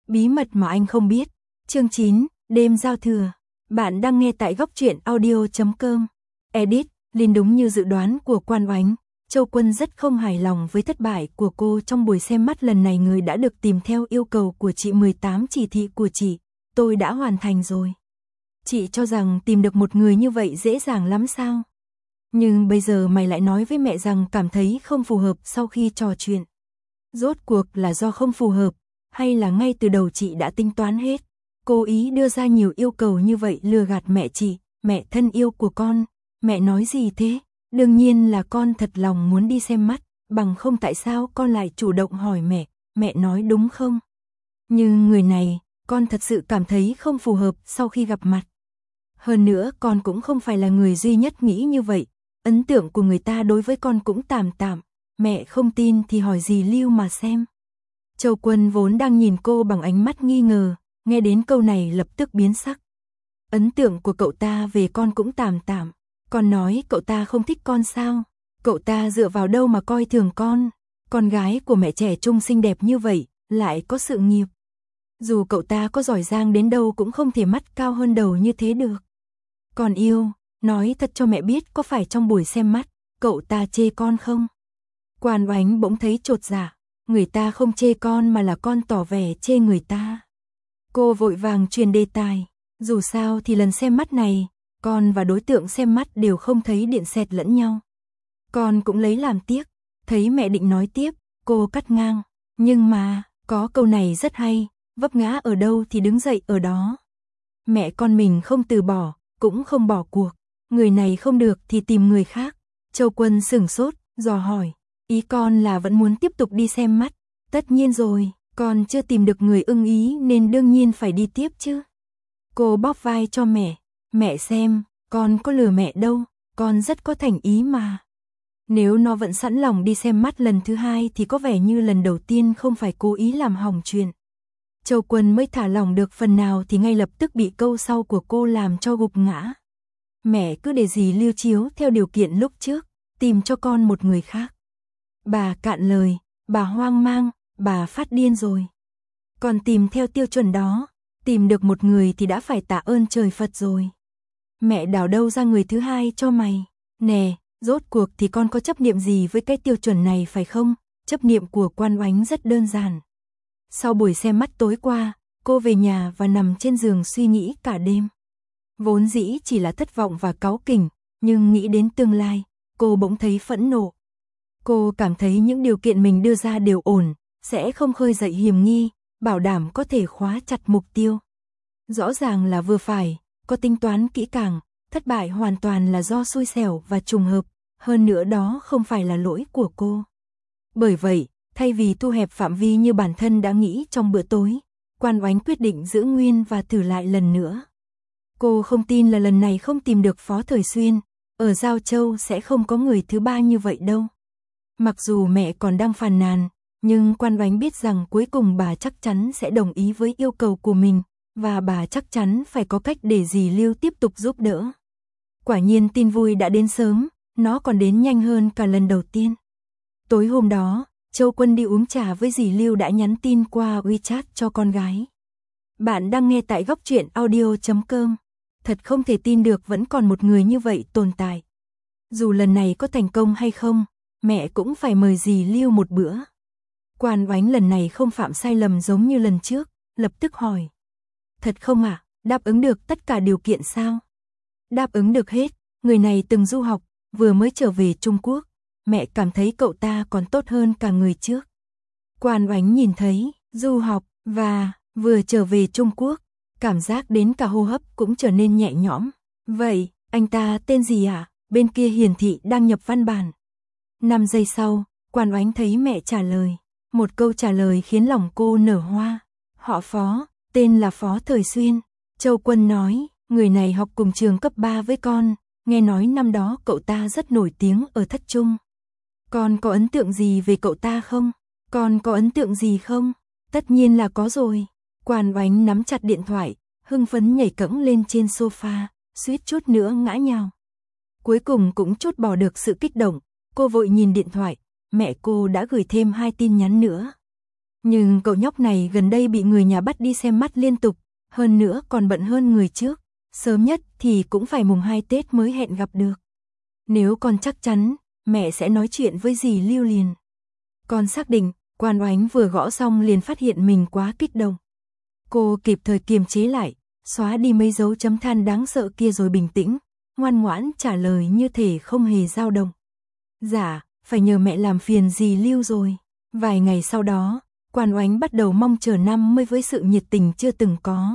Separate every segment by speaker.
Speaker 1: Bí mật mà anh không biết. Chương 9, đêm giao thừa. Bạn đang nghe tại góc truyện audio.com. Edit, Linh đúng như dự đoán của Quan Oánh. Châu Quân rất không hài lòng với thất bại của cô trong buổi xem mắt lần này. Người đã được tìm theo yêu cầu của chị, 18 chỉ thị của chị, tôi đã hoàn thành rồi. Chị cho rằng tìm được một người như vậy dễ dàng lắm sao? Nhưng bây giờ mày lại nói với mẹ rằng cảm thấy không phù hợp sau khi trò chuyện. Rốt cuộc là do không phù hợp, hay là ngay từ đầu chị đã tính toán hết, cố ý đưa ra nhiều yêu cầu như vậy lừa gạt mẹ chị, mẹ thân yêu của con? Mẹ nói gì thế? Đương nhiên là con thật lòng muốn đi xem mắt, bằng không tại sao con lại chủ động hỏi mẹ nói đúng không? Nhưng người này, con thật sự cảm thấy không phù hợp sau khi gặp mặt. Hơn nữa con cũng không phải là người duy nhất nghĩ như vậy, ấn tượng của người ta đối với con cũng tạm tạm, mẹ không tin thì hỏi dì Lưu mà xem. Châu Quân vốn đang nhìn cô bằng ánh mắt nghi ngờ, nghe đến câu này lập tức biến sắc. Ấn tượng của cậu ta về con cũng tạm tạm, con nói cậu ta không thích con sao? Cậu ta dựa vào đâu mà coi thường con gái của mẹ trẻ trung xinh đẹp như vậy, lại có sự nghiệp. Dù cậu ta có giỏi giang đến đâu cũng không thể mắt cao hơn đầu như thế được. Con yêu, nói thật cho mẹ biết, có phải trong buổi xem mắt, cậu ta chê con không? Quan Oánh bỗng thấy chột dạ, người ta không chê con mà là con tỏ vẻ chê người ta. Cô vội vàng truyền đề tài, dù sao thì lần xem mắt này, con và đối tượng xem mắt đều không thấy điện xẹt lẫn nhau. Con cũng lấy làm tiếc, thấy mẹ định nói tiếp, cô cắt ngang, nhưng mà, có câu này rất hay, vấp ngã ở đâu thì đứng dậy ở đó. Mẹ con mình không từ bỏ, cũng không bỏ cuộc, người này không được thì tìm người khác. Châu Quân sửng sốt, dò hỏi, ý con là vẫn muốn tiếp tục đi xem mắt? Tất nhiên rồi, con chưa tìm được người ưng ý nên đương nhiên phải đi tiếp chứ. Cô bóp vai cho mẹ xem, con có lừa mẹ đâu, con rất có thành ý mà. Nếu nó vẫn sẵn lòng đi xem mắt lần thứ hai thì có vẻ như lần đầu tiên không phải cố ý làm hỏng chuyện. Châu Quân mới thả lỏng được phần nào thì ngay lập tức bị câu sau của cô làm cho gục ngã. Mẹ cứ để dì Lưu chiếu theo điều kiện lúc trước, tìm cho con một người khác. Bà cạn lời, bà hoang mang, bà phát điên rồi. Còn tìm theo tiêu chuẩn đó, tìm được một người thì đã phải tạ ơn trời Phật rồi. Mẹ đào đâu ra người thứ hai cho mày? Nè, rốt cuộc thì con có chấp niệm gì với cái tiêu chuẩn này phải không? Chấp niệm của Quan Oánh rất đơn giản. Sau buổi xem mắt tối qua, cô về nhà và nằm trên giường suy nghĩ cả đêm. Vốn dĩ chỉ là thất vọng và cáu kỉnh, nhưng nghĩ đến tương lai, cô bỗng thấy phẫn nộ. Cô cảm thấy những điều kiện mình đưa ra đều ổn, sẽ không khơi dậy hiềm nghi, bảo đảm có thể khóa chặt mục tiêu. Rõ ràng là vừa phải, có tính toán kỹ càng, thất bại hoàn toàn là do xui xẻo và trùng hợp, hơn nữa đó không phải là lỗi của cô. Bởi vậy, thay vì thu hẹp phạm vi như bản thân đã nghĩ trong bữa tối, Quan Oánh quyết định giữ nguyên và thử lại lần nữa. Cô không tin là lần này không tìm được Phó Thời Xuyên, ở Giao Châu sẽ không có người thứ ba như vậy đâu. Mặc dù mẹ còn đang phàn nàn, nhưng Quan Oánh biết rằng cuối cùng bà chắc chắn sẽ đồng ý với yêu cầu của mình, và bà chắc chắn phải có cách để dì Lưu tiếp tục giúp đỡ. Quả nhiên tin vui đã đến sớm, nó còn đến nhanh hơn cả lần đầu tiên. Tối hôm đó, Châu Quân đi uống trà với dì Lưu đã nhắn tin qua WeChat cho con gái. Bạn đang nghe tại góc truyện audio.com. Thật không thể tin được vẫn còn một người như vậy tồn tại. Dù lần này có thành công hay không, mẹ cũng phải mời dì Lưu một bữa. Quan Oánh lần này không phạm sai lầm giống như lần trước, lập tức hỏi. Thật không ạ? Đáp ứng được tất cả điều kiện sao? Đáp ứng được hết, người này từng du học, vừa mới trở về Trung Quốc. Mẹ cảm thấy cậu ta còn tốt hơn cả người trước. Quan Oánh nhìn thấy, du học, và vừa trở về Trung Quốc, cảm giác đến cả hô hấp cũng trở nên nhẹ nhõm. Vậy, anh ta tên gì ạ? Bên kia hiển thị đang nhập văn bản. 5 giây sau, Quan Oánh thấy mẹ trả lời. Một câu trả lời khiến lòng cô nở hoa. Họ Phó, tên là Phó Thời Xuyên. Châu Quân nói, người này học cùng trường cấp 3 với con, nghe nói năm đó cậu ta rất nổi tiếng ở Thất Trung. Con có ấn tượng gì về cậu ta không? Con có ấn tượng gì không? Tất nhiên là có rồi. Quan Oánh nắm chặt điện thoại, hưng phấn nhảy cẫng lên trên sofa, suýt chút nữa ngã nhào. Cuối cùng cũng trút bỏ được sự kích động, cô vội nhìn điện thoại, mẹ cô đã gửi thêm 2 tin nhắn nữa. Nhưng cậu nhóc này gần đây bị người nhà bắt đi xem mắt liên tục, hơn nữa còn bận hơn người trước, sớm nhất thì cũng phải mùng 2 Tết mới hẹn gặp được. Nếu con chắc chắn, mẹ sẽ nói chuyện với dì Lưu liền. Con xác định, Quan Oánh vừa gõ xong liền phát hiện mình quá kích động. Cô kịp thời kiềm chế lại, xóa đi mấy dấu chấm than đáng sợ kia rồi bình tĩnh, ngoan ngoãn trả lời như thể không hề dao động. Dạ, phải nhờ mẹ làm phiền dì Lưu rồi. Vài ngày sau đó, Quan Oánh bắt đầu mong chờ năm mới với sự nhiệt tình chưa từng có.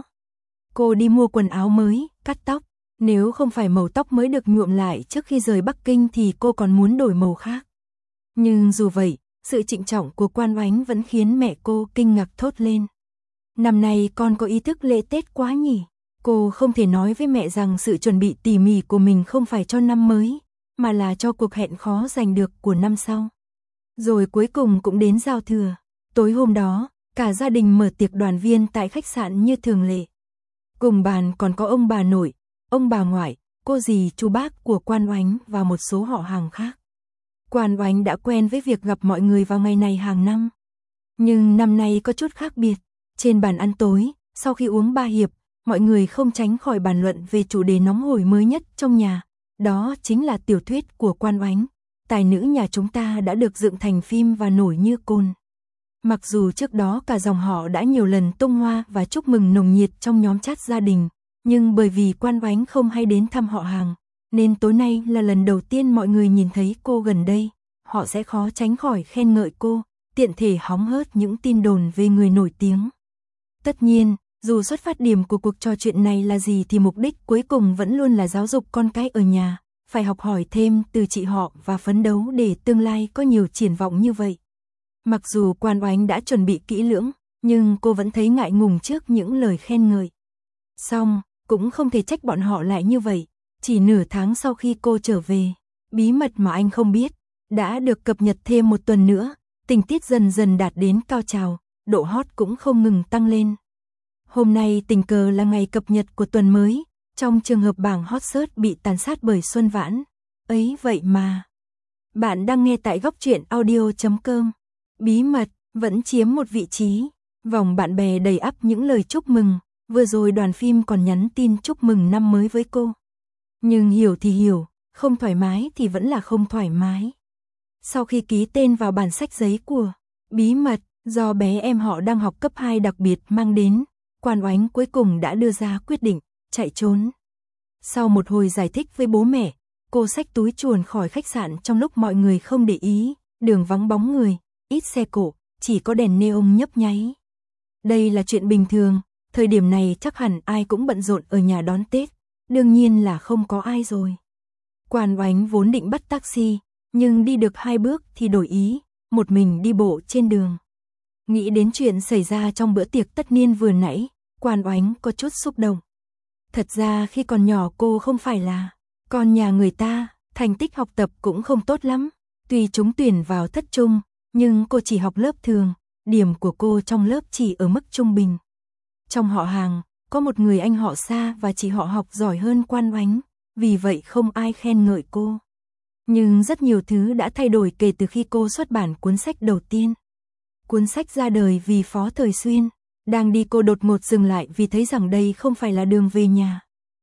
Speaker 1: Cô đi mua quần áo mới, cắt tóc. Nếu không phải màu tóc mới được nhuộm lại trước khi rời Bắc Kinh thì cô còn muốn đổi màu khác. Nhưng dù vậy, sự trịnh trọng của Quan Oánh vẫn khiến mẹ cô kinh ngạc thốt lên. Năm nay con có ý thức lễ Tết quá nhỉ? Cô không thể nói với mẹ rằng sự chuẩn bị tỉ mỉ của mình không phải cho năm mới, mà là cho cuộc hẹn khó giành được của năm sau. Rồi cuối cùng cũng đến giao thừa. Tối hôm đó, cả gia đình mở tiệc đoàn viên tại khách sạn như thường lệ. Cùng bàn còn có ông bà nội, ông bà ngoại, cô dì chú bác của Quan Oánh và một số họ hàng khác. Quan Oánh đã quen với việc gặp mọi người vào ngày này hàng năm. Nhưng năm nay có chút khác biệt. Trên bàn ăn tối, sau khi uống 3 hiệp, mọi người không tránh khỏi bàn luận về chủ đề nóng hổi mới nhất trong nhà. Đó chính là tiểu thuyết của Quan Oánh. Tài nữ nhà chúng ta đã được dựng thành phim và nổi như cồn. Mặc dù trước đó cả dòng họ đã nhiều lần tung hoa và chúc mừng nồng nhiệt trong nhóm chat gia đình, nhưng bởi vì Quan Oánh không hay đến thăm họ hàng, nên tối nay là lần đầu tiên mọi người nhìn thấy cô gần đây. Họ sẽ khó tránh khỏi khen ngợi cô, tiện thể hóng hớt những tin đồn về người nổi tiếng. Tất nhiên, dù xuất phát điểm của cuộc trò chuyện này là gì thì mục đích cuối cùng vẫn luôn là giáo dục con cái ở nhà, phải học hỏi thêm từ chị họ và phấn đấu để tương lai có nhiều triển vọng như vậy. Mặc dù Quan Oánh đã chuẩn bị kỹ lưỡng, nhưng cô vẫn thấy ngại ngùng trước những lời khen ngợi. Xong, cũng không thể trách bọn họ lại như vậy, chỉ nửa tháng sau khi cô trở về, bí mật mà anh không biết, đã được cập nhật thêm một tuần nữa, tình tiết dần dần đạt đến cao trào, độ hot cũng không ngừng tăng lên. Hôm nay tình cờ là ngày cập nhật của tuần mới, trong trường hợp bảng hot search bị tàn sát bởi Xuân Vãn. Ấy vậy mà. Bạn đang nghe tại góc truyện audio.com. Bí mật vẫn chiếm một vị trí, vòng bạn bè đầy ắp những lời chúc mừng, vừa rồi đoàn phim còn nhắn tin chúc mừng năm mới với cô. Nhưng hiểu thì hiểu, không thoải mái thì vẫn là không thoải mái. Sau khi ký tên vào bản sách giấy của bí mật do bé em họ đang học cấp 2 đặc biệt mang đến, Quan Oánh cuối cùng đã đưa ra quyết định chạy trốn. Sau một hồi giải thích với bố mẹ, cô xách túi chuồn khỏi khách sạn trong lúc mọi người không để ý, đường vắng bóng người, ít xe cộ, chỉ có đèn neon nhấp nháy. Đây là chuyện bình thường, thời điểm này chắc hẳn ai cũng bận rộn ở nhà đón Tết, đương nhiên là không có ai rồi. Quan Oánh vốn định bắt taxi, nhưng đi được 2 bước thì đổi ý, một mình đi bộ trên đường. Nghĩ đến chuyện xảy ra trong bữa tiệc tất niên vừa nãy, Quan Oánh có chút xúc động. Thật ra khi còn nhỏ cô không phải là con nhà người ta, thành tích học tập cũng không tốt lắm. Tuy trúng tuyển vào thất trung, nhưng cô chỉ học lớp thường, điểm của cô trong lớp chỉ ở mức trung bình. Trong họ hàng, có một người anh họ xa và chị họ học giỏi hơn Quan Oánh, vì vậy không ai khen ngợi cô. Nhưng rất nhiều thứ đã thay đổi kể từ khi cô xuất bản cuốn sách đầu tiên. Cuốn sách ra đời vì Phó Thời Xuyên, đang đi cô đột ngột dừng lại vì thấy rằng đây không phải là đường về nhà.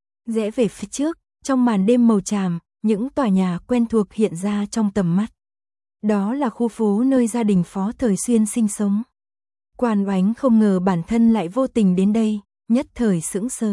Speaker 1: Rẽ về phía trước, trong màn đêm màu tràm, những tòa nhà quen thuộc hiện ra trong tầm mắt. Đó là khu phố nơi gia đình Phó Thời Xuyên sinh sống. Quan Oánh không ngờ bản thân lại vô tình đến đây, nhất thời sững sờ.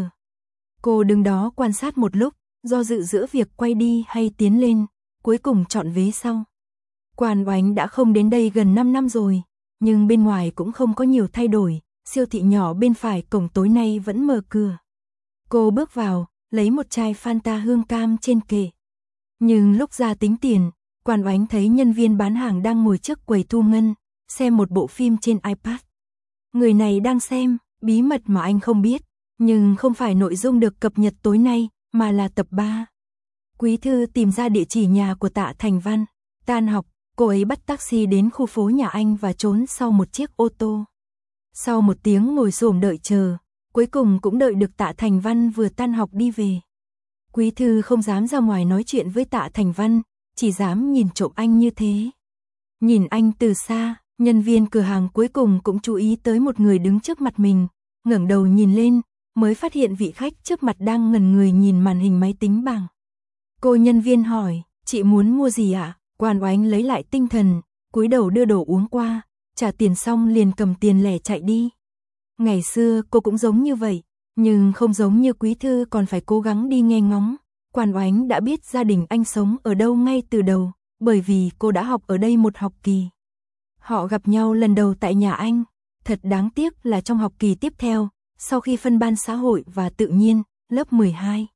Speaker 1: Cô đứng đó quan sát một lúc, do dự giữa việc quay đi hay tiến lên, cuối cùng chọn vế sau. Quan Oánh đã không đến đây gần 5 năm rồi, nhưng bên ngoài cũng không có nhiều thay đổi, siêu thị nhỏ bên phải cổng tối nay vẫn mở cửa. Cô bước vào, lấy một chai Fanta hương cam trên kệ. Nhưng lúc ra tính tiền, Quan Oánh thấy nhân viên bán hàng đang ngồi trước quầy thu ngân, xem một bộ phim trên iPad. Người này đang xem bí mật mà anh không biết, nhưng không phải nội dung được cập nhật tối nay, mà là tập 3. Quý thư tìm ra địa chỉ nhà của Tạ Thành Văn. Tan học, cô ấy bắt taxi đến khu phố nhà anh và trốn sau một chiếc ô tô. Sau một tiếng ngồi xổm đợi chờ, cuối cùng cũng đợi được Tạ Thành Văn vừa tan học đi về. Quý thư không dám ra ngoài nói chuyện với Tạ Thành Văn, chỉ dám nhìn trộm anh như thế. Nhìn anh từ xa, Nhân viên cửa hàng cuối cùng cũng chú ý tới một người đứng trước mặt mình, ngẩng đầu nhìn lên, mới phát hiện vị khách trước mặt đang ngẩn người nhìn màn hình máy tính bảng. Cô nhân viên hỏi, chị muốn mua gì ạ? Quan Oánh lấy lại tinh thần, cúi đầu đưa đồ uống qua, trả tiền xong liền cầm tiền lẻ chạy đi. Ngày xưa cô cũng giống như vậy, nhưng không giống như Quý Thư còn phải cố gắng đi nghe ngóng. Quan Oánh đã biết gia đình anh sống ở đâu ngay từ đầu, bởi vì cô đã học ở đây một học kỳ. Họ gặp nhau lần đầu tại nhà anh, thật đáng tiếc là trong học kỳ tiếp theo, sau khi phân ban xã hội và tự nhiên, lớp 12.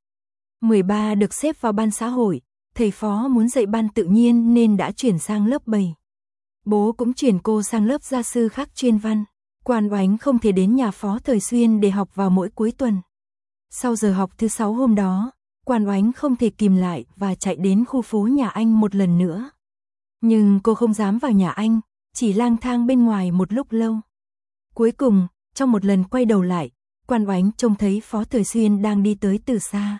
Speaker 1: 13 được xếp vào ban xã hội, thầy phó muốn dạy ban tự nhiên nên đã chuyển sang lớp 7. Bố cũng chuyển cô sang lớp gia sư khác chuyên văn. Quan Oánh không thể đến nhà Phó Thời Xuyên để học vào mỗi cuối tuần. Sau giờ học thứ 6 hôm đó, Quan Oánh không thể kìm lại và chạy đến khu phố nhà anh một lần nữa. Nhưng cô không dám vào nhà anh, chỉ lang thang bên ngoài một lúc lâu. Cuối cùng, trong một lần quay đầu lại, Quan Oánh trông thấy Phó Thời Xuyên đang đi tới từ xa.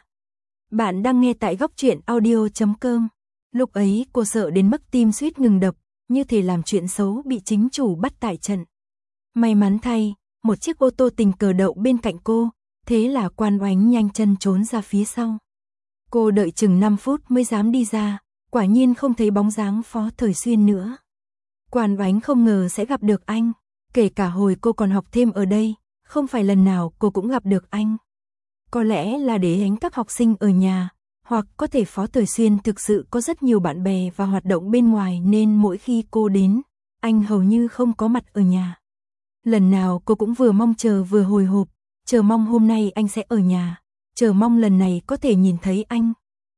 Speaker 1: Bạn đang nghe tại góc truyện audio.com. Lúc ấy cô sợ đến mức tim suýt ngừng đập, như thể làm chuyện xấu bị chính chủ bắt tại trận. May mắn thay, một chiếc ô tô tình cờ đậu bên cạnh cô, thế là Quan Oánh nhanh chân trốn ra phía sau. Cô đợi chừng 5 phút mới dám đi ra, quả nhiên không thấy bóng dáng Phó Thời Xuyên nữa. Quan Oánh không ngờ sẽ gặp được anh, kể cả hồi cô còn học thêm ở đây, không phải lần nào cô cũng gặp được anh. Có lẽ là để tránh các học sinh ở nhà, hoặc có thể Phó Thời Xuyên thực sự có rất nhiều bạn bè và hoạt động bên ngoài nên mỗi khi cô đến, anh hầu như không có mặt ở nhà. Lần nào cô cũng vừa mong chờ vừa hồi hộp, chờ mong hôm nay anh sẽ ở nhà, chờ mong lần này có thể nhìn thấy anh.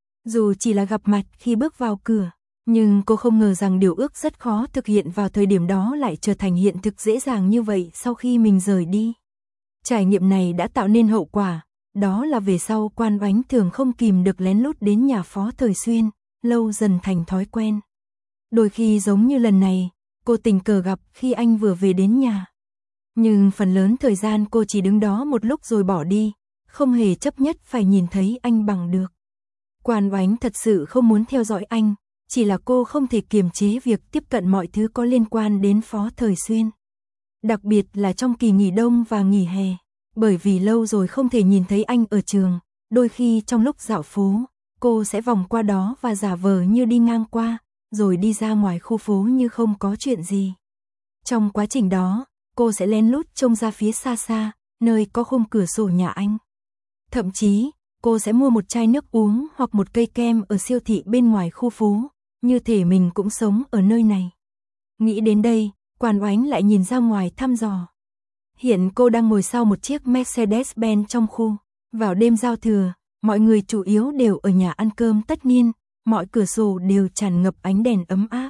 Speaker 1: Dù chỉ là gặp mặt khi bước vào cửa, nhưng cô không ngờ rằng điều ước rất khó thực hiện vào thời điểm đó lại trở thành hiện thực dễ dàng như vậy sau khi mình rời đi. Trải nghiệm này đã tạo nên hậu quả, đó là về sau Quan Oánh thường không kìm được lén lút đến nhà Phó Thời Xuyên, lâu dần thành thói quen. Đôi khi giống như lần này, cô tình cờ gặp khi anh vừa về đến nhà. Nhưng phần lớn thời gian cô chỉ đứng đó một lúc rồi bỏ đi, không hề chấp nhất phải nhìn thấy anh bằng được. Quan Oánh thật sự không muốn theo dõi anh, chỉ là cô không thể kiềm chế việc tiếp cận mọi thứ có liên quan đến Phó Thời Xuyên. Đặc biệt là trong kỳ nghỉ đông và nghỉ hè, bởi vì lâu rồi không thể nhìn thấy anh ở trường, đôi khi trong lúc dạo phố, cô sẽ vòng qua đó và giả vờ như đi ngang qua, rồi đi ra ngoài khu phố như không có chuyện gì. Trong quá trình đó, cô sẽ lén lút trông ra phía xa xa, nơi có khung cửa sổ nhà anh. Thậm chí, cô sẽ mua một chai nước uống hoặc một cây kem ở siêu thị bên ngoài khu phố, như thể mình cũng sống ở nơi này. Nghĩ đến đây, Quan Oánh lại nhìn ra ngoài thăm dò. Hiện cô đang ngồi sau một chiếc Mercedes-Benz trong khu. Vào đêm giao thừa, mọi người chủ yếu đều ở nhà ăn cơm tất niên, mọi cửa sổ đều tràn ngập ánh đèn ấm áp.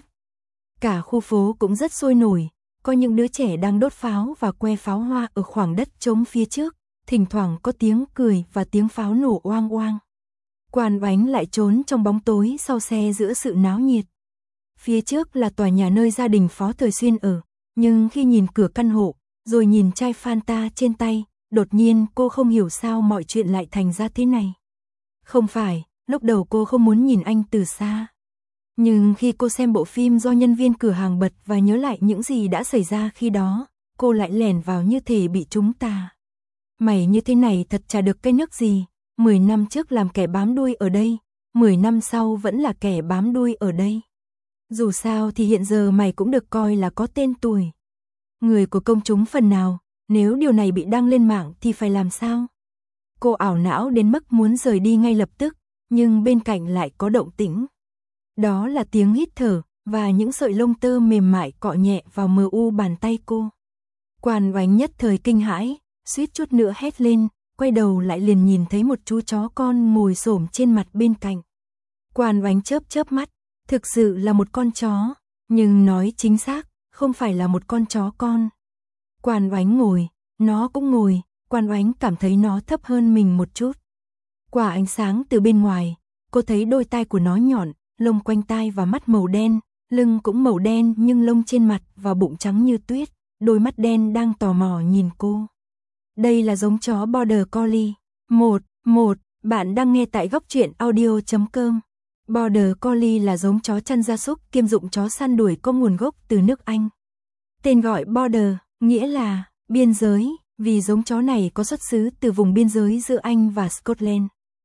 Speaker 1: Cả khu phố cũng rất sôi nổi, có những đứa trẻ đang đốt pháo và que pháo hoa ở khoảng đất trống phía trước, thỉnh thoảng có tiếng cười và tiếng pháo nổ oang oang. Quan Oánh lại trốn trong bóng tối sau xe giữa sự náo nhiệt. Phía trước là tòa nhà nơi gia đình Phó Thời Xuyên ở, nhưng khi nhìn cửa căn hộ, rồi nhìn chai Fanta trên tay, đột nhiên cô không hiểu sao mọi chuyện lại thành ra thế này. Không phải, lúc đầu cô không muốn nhìn anh từ xa. Nhưng khi cô xem bộ phim do nhân viên cửa hàng bật và nhớ lại những gì đã xảy ra khi đó, cô lại lẻn vào như thể bị trúng tà. Mày như thế này thật chả được cái nước gì, 10 năm trước làm kẻ bám đuôi ở đây, 10 năm sau vẫn là kẻ bám đuôi ở đây. Dù sao thì hiện giờ mày cũng được coi là có tên tuổi. Người của công chúng phần nào, nếu điều này bị đăng lên mạng thì phải làm sao? Cô ảo não đến mức muốn rời đi ngay lập tức, nhưng bên cạnh lại có động tĩnh. Đó là tiếng hít thở, và những sợi lông tơ mềm mại cọ nhẹ vào mờ u bàn tay cô. Quan Oánh nhất thời kinh hãi, suýt chút nữa hét lên, quay đầu lại liền nhìn thấy một chú chó con ngồi xổm trên mặt bên cạnh. Quan Oánh chớp chớp mắt, thực sự là một con chó, nhưng nói chính xác, không phải là một con chó con. Quan Oánh ngồi, nó cũng ngồi, Quan Oánh cảm thấy nó thấp hơn mình một chút. Qua ánh sáng từ bên ngoài, cô thấy đôi tai của nó nhọn, lông quanh tai và mắt màu đen, lưng cũng màu đen nhưng lông trên mặt và bụng trắng như tuyết, đôi mắt đen đang tò mò nhìn cô. Đây là giống chó Border Collie. Bạn đang nghe tại góc truyện audio.com. Border Collie là giống chó chăn gia súc kiêm dụng chó săn đuổi có nguồn gốc từ nước Anh. Tên gọi border, nghĩa là biên giới, vì giống chó này có xuất xứ từ vùng biên giới giữa Anh và Scotland.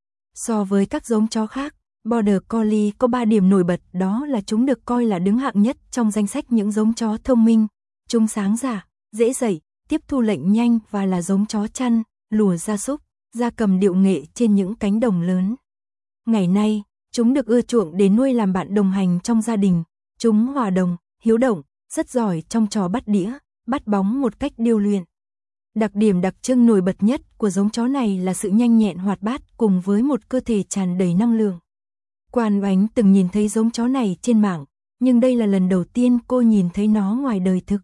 Speaker 1: So với các giống chó khác, Border Collie có 3 điểm nổi bật, đó là chúng được coi là đứng hạng nhất trong danh sách những giống chó thông minh. Chúng sáng dạ, dễ dạy, tiếp thu lệnh nhanh và là giống chó chăn, lùa gia súc, gia cầm điệu nghệ trên những cánh đồng lớn. Ngày nay, chúng được ưa chuộng để nuôi làm bạn đồng hành trong gia đình. Chúng hòa đồng, hiếu động, rất giỏi trong trò bắt đĩa, bắt bóng một cách điêu luyện. Đặc điểm đặc trưng nổi bật nhất của giống chó này là sự nhanh nhẹn hoạt bát cùng với một cơ thể tràn đầy năng lượng. Quan Oánh từng nhìn thấy giống chó này trên mạng, nhưng đây là lần đầu tiên cô nhìn thấy nó ngoài đời thực.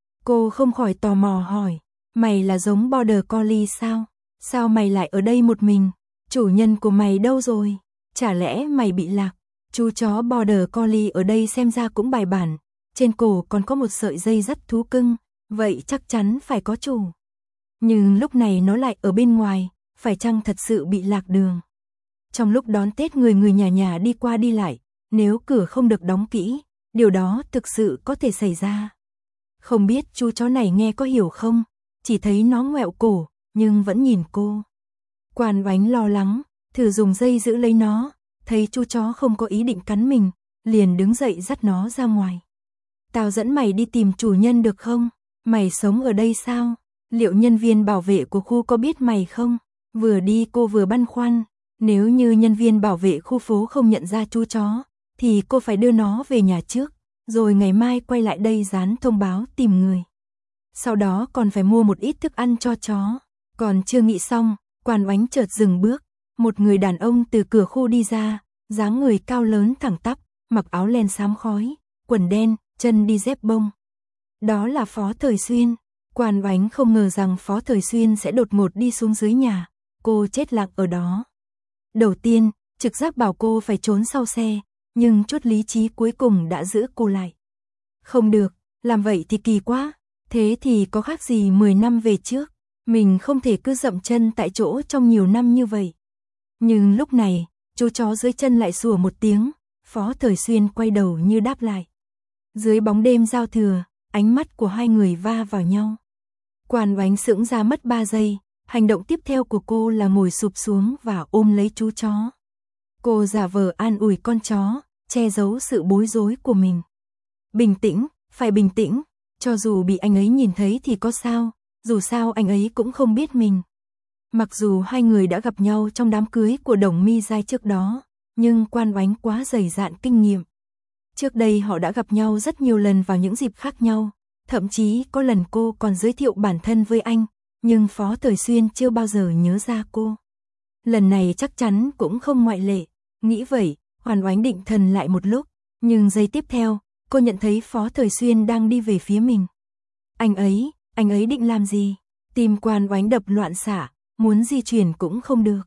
Speaker 1: Cô không khỏi tò mò hỏi, mày là giống Border Collie sao? Sao mày lại ở đây một mình? Chủ nhân của mày đâu rồi? Chả lẽ mày bị lạc? Chú chó Border Collie ở đây xem ra cũng bài bản, trên cổ còn có một sợi dây dắt thú cưng, vậy chắc chắn phải có chủ. Nhưng lúc này nó lại ở bên ngoài, phải chăng thật sự bị lạc đường? Trong lúc đón Tết người nhà đi qua đi lại, nếu cửa không được đóng kỹ, điều đó thực sự có thể xảy ra. Không biết chú chó này nghe có hiểu không, chỉ thấy nó ngoẹo cổ, nhưng vẫn nhìn cô. Quan Oánh lo lắng, thử dùng dây giữ lấy nó, thấy chú chó không có ý định cắn mình, liền đứng dậy dắt nó ra ngoài. Tao dẫn mày đi tìm chủ nhân được không? Mày sống ở đây sao? Liệu nhân viên bảo vệ của khu có biết mày không? Vừa đi cô vừa băn khoăn, nếu như nhân viên bảo vệ khu phố không nhận ra chú chó, thì cô phải đưa nó về nhà trước, rồi ngày mai quay lại đây dán thông báo tìm người. Sau đó còn phải mua một ít thức ăn cho chó. Còn chưa nghĩ xong, Quan Oánh chợt dừng bước, một người đàn ông từ cửa khu đi ra, dáng người cao lớn thẳng tắp, mặc áo len xám khói, quần đen, chân đi dép bông. Đó là Phó Thời Xuyên. Quan Oánh không ngờ rằng Phó Thời Xuyên sẽ đột ngột đi xuống dưới nhà, cô chết lặng ở đó. Đầu tiên, trực giác bảo cô phải trốn sau xe, nhưng chút lý trí cuối cùng đã giữ cô lại. Không được, làm vậy thì kỳ quá, thế thì có khác gì 10 năm về trước, mình không thể cứ dậm chân tại chỗ trong nhiều năm như vậy. Nhưng lúc này, chú chó dưới chân lại sủa một tiếng, Phó Thời Xuyên quay đầu như đáp lại. Dưới bóng đêm giao thừa, ánh mắt của hai người va vào nhau. Quan Oánh sững ra mất 3 giây, hành động tiếp theo của cô là ngồi sụp xuống và ôm lấy chú chó. Cô giả vờ an ủi con chó, che giấu sự bối rối của mình. Bình tĩnh, phải bình tĩnh, cho dù bị anh ấy nhìn thấy thì có sao, dù sao anh ấy cũng không biết mình. Mặc dù hai người đã gặp nhau trong đám cưới của Đồng Mi Giai trước đó, nhưng Quan Oánh quá dày dạn kinh nghiệm. Trước đây họ đã gặp nhau rất nhiều lần vào những dịp khác nhau, thậm chí có lần cô còn giới thiệu bản thân với anh, nhưng Phó Thời Xuyên chưa bao giờ nhớ ra cô. Lần này chắc chắn cũng không ngoại lệ, nghĩ vậy, Quan Oánh định thần lại một lúc, nhưng giây tiếp theo, cô nhận thấy Phó Thời Xuyên đang đi về phía mình. Anh ấy định làm gì? Tim Quan Oánh đập loạn xạ, muốn di chuyển cũng không được.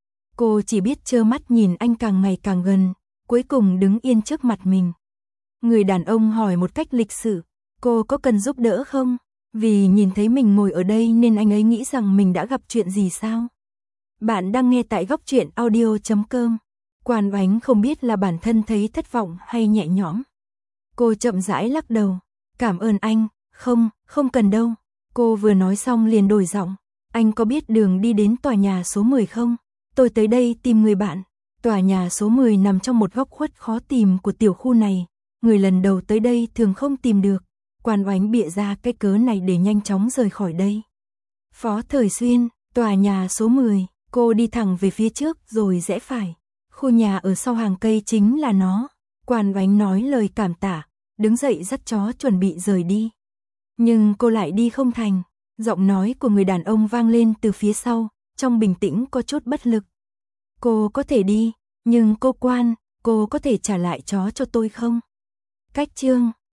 Speaker 1: Cô chỉ biết trơ mắt nhìn anh càng ngày càng gần, cuối cùng đứng yên trước mặt mình. Người đàn ông hỏi một cách lịch sự, cô có cần giúp đỡ không? Vì nhìn thấy mình ngồi ở đây nên anh ấy nghĩ rằng mình đã gặp chuyện gì sao? Bạn đang nghe tại góc truyện audio.com. Quan Oánh không biết là bản thân thấy thất vọng hay nhẹ nhõm. Cô chậm rãi lắc đầu. Cảm ơn anh, không cần đâu. Cô vừa nói xong liền đổi giọng. Anh có biết đường đi đến tòa nhà số 10 không? Tôi tới đây tìm người bạn. Tòa nhà số 10 nằm trong một góc khuất khó tìm của tiểu khu này. Người lần đầu tới đây thường không tìm được. Quan Oánh bịa ra cái cớ này để nhanh chóng rời khỏi đây. Phó Thời Xuyên, tòa nhà số 10, cô đi thẳng về phía trước rồi rẽ phải. Khu nhà ở sau hàng cây chính là nó. Quan Oánh nói lời cảm tạ, đứng dậy dắt chó chuẩn bị rời đi. Nhưng cô lại đi không thành. Giọng nói của người đàn ông vang lên từ phía sau, trong bình tĩnh có chút bất lực. Cô có thể đi, nhưng cô Quan, cô có thể trả lại chó cho tôi không? Cách chương